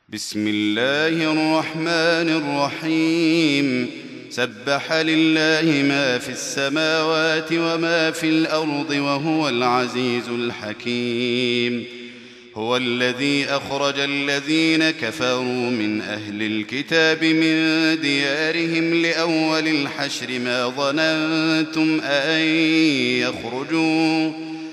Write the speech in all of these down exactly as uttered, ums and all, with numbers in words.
بسم الله الرحمن الرحيم سبح لله ما في السماوات وما في الأرض وهو العزيز الحكيم. هو الذي أخرج الذين كفروا من أهل الكتاب من ديارهم لأول الحشر ما ظننتم أن يخرجوا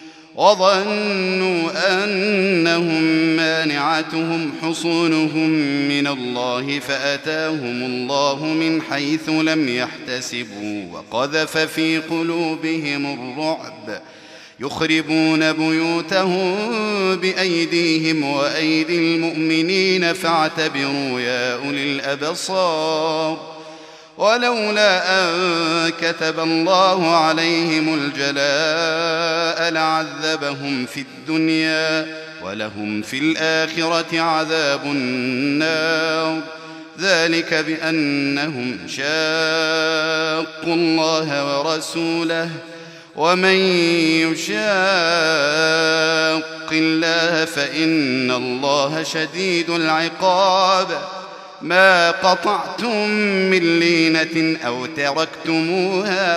وظنوا أنهم مانعتهم حصونهم من الله فأتاهم الله من حيث لم يحتسبوا وقذف في قلوبهم الرعب يخربون بيوتهم بأيديهم وأيدي المؤمنين فاعتبروا يا أولي الأبصار. ولولا أن كتب الله عليهم الجلاء لعذبهم في الدنيا ولهم في الآخرة عذاب النار ذلك بأنهم شاقوا الله ورسوله ومن يشاق الله فإن الله شديد العقاب. ما قطعتم من لينة أو تركتموها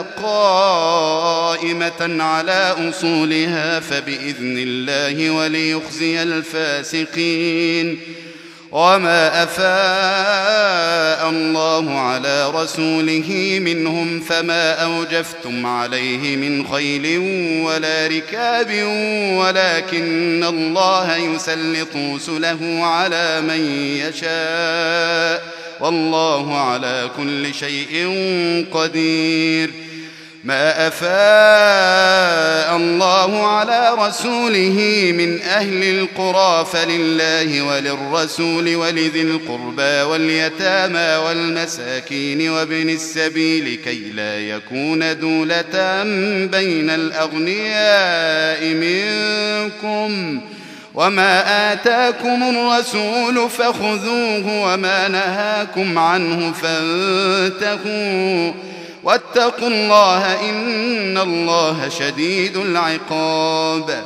قائمة على أصولها فبإذن الله وليخزي الفاسقين. وما أفاء الله على رسوله منهم فما أوجفتم عليه من خيل ولا ركاب ولكن الله يسلط رسله على من يشاء والله على كل شيء قدير. ما أفاء الله على رسوله من أهل القرى فلله وللرسول ولذي القربى واليتامى والمساكين وابن السبيل كي لا يكون دولة بين الأغنياء منكم. وما آتاكم الرسول فخذوه وما نهاكم عنه فانتهوا واتقوا الله إن الله شديد العقاب.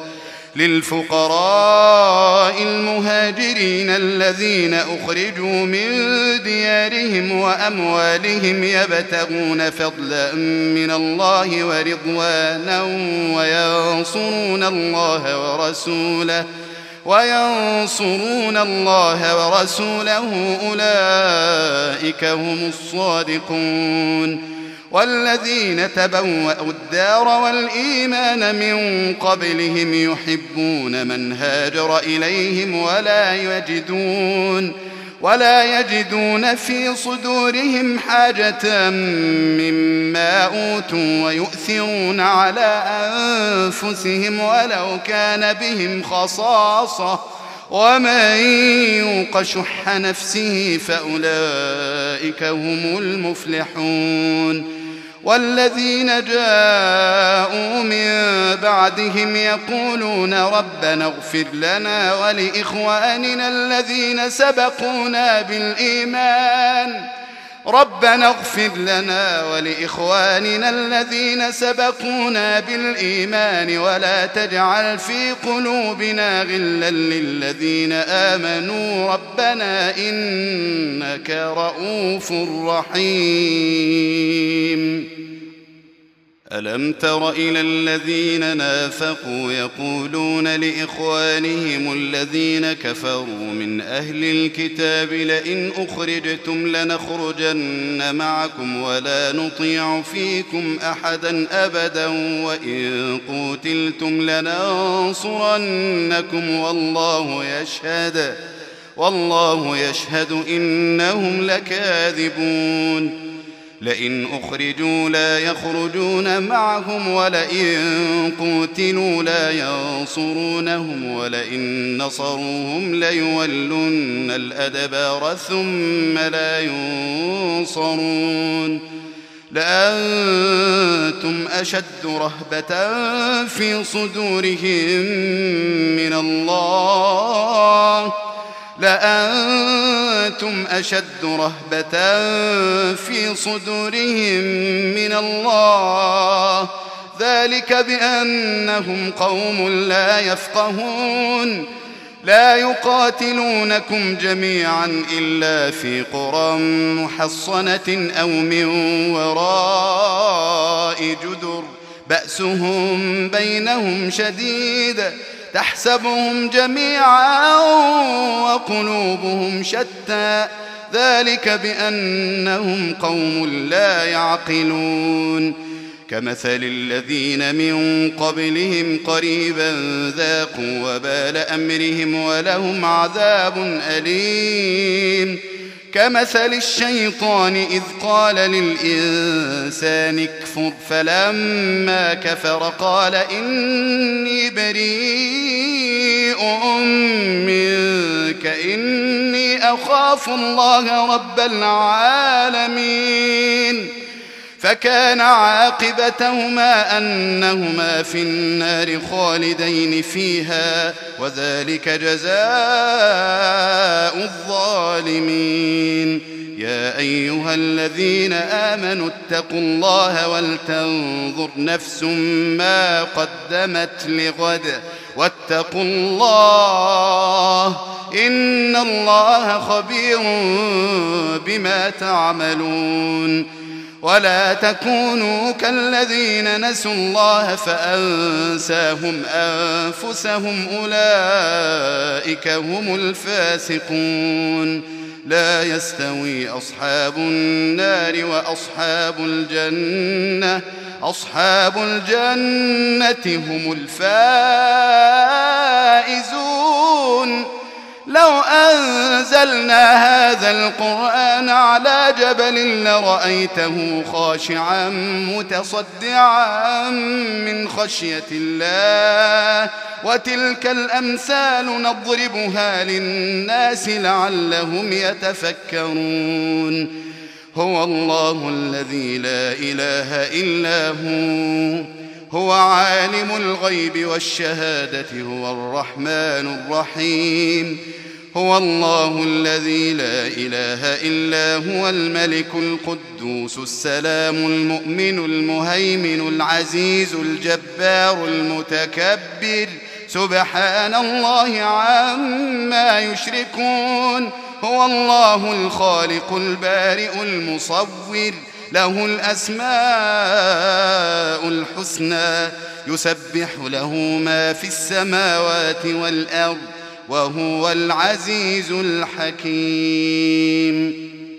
للفقراء المهاجرين الذين أخرجوا من ديارهم وأموالهم يبتغون فضلا من الله ورضوانا وينصرون الله ورسوله وينصرون الله ورسوله أولئك هم الصادقون. والذين تبوأوا الدار والإيمان من قبلهم يحبون من هاجر إليهم ولا يجدون ولا يجدون في صدورهم حاجة مما أوتوا ويؤثرون على أنفسهم ولو كان بهم خصاصة ومن يوق شح نفسه فأولئك هم المفلحون. والذين جاءوا من بعدهم يقولون ربنا اغفر لنا ولإخواننا الذين سبقونا بالإيمان ربنا اغفر لنا ولإخواننا الذين سبقونا بالإيمان ولا تجعل في قلوبنا غلا للذين آمنوا ربنا إنك رؤوف رحيم. ألم تر إلى الذين نافقوا يقولون لإخوانهم الذين كفروا من أهل الكتاب لئن أخرجتم لنخرجن معكم ولا نطيع فيكم أحدا أبدا وإن قتلتم لننصرنكم والله يشهد والله يشهد إنهم لكاذبون. لئن أخرجوا لا يخرجون معهم ولئن قتلوا لا ينصرونهم ولئن نصروهم ليولن الأدبار ثم لا ينصرون. لأنتم أشد رهبة في صدورهم من الله لأنتم أشد رهبة في صدورهم من الله ذلك بأنهم قوم لا يفقهون. لا يقاتلونكم جميعا إلا في قرى محصنة أو من وراء جدر بأسهم بينهم شديد تحسبهم جميعا وقلوبهم شتى ذلك بأنهم قوم لا يعقلون كمثل الذين من قبلهم قريبا ذاقوا وبال أمرهم ولهم عذاب أليم كمثل الشيطان إذ قال للإنسان اكفر فلما كفر قال إني بريء منك إني أخاف الله رب العالمين فكان عاقبتهما أنهما في النار خالدين فيها وذلك جزاء الظالمين يا أيها الذين آمنوا اتقوا الله ولتنظر نفس ما قدمت لغد واتقوا الله إن الله خبير بما تعملون ولا تكونوا كالذين نسوا الله فأنساهم أنفسهم أولئك هم الفاسقون لا يستوي أصحاب النار وأصحاب الجنة أصحاب الجنة هم الفائزون لو أنزلنا هذا القرآن على جبل لرأيته خاشعا متصدعا من خشية الله وتلك الأمثال نضربها للناس لعلهم يتفكرون هو الله الذي لا إله إلا هو هو عالم الغيب والشهادة هو الرحمن الرحيم هو الله الذي لا إله إلا هو الملك القدوس السلام المؤمن المهيمن العزيز الجبار المتكبر سبحان الله عما يشركون هو الله الخالق البارئ المصور له الأسماء الحسنى يسبح له ما في السماوات والأرض وهو العزيز الحكيم.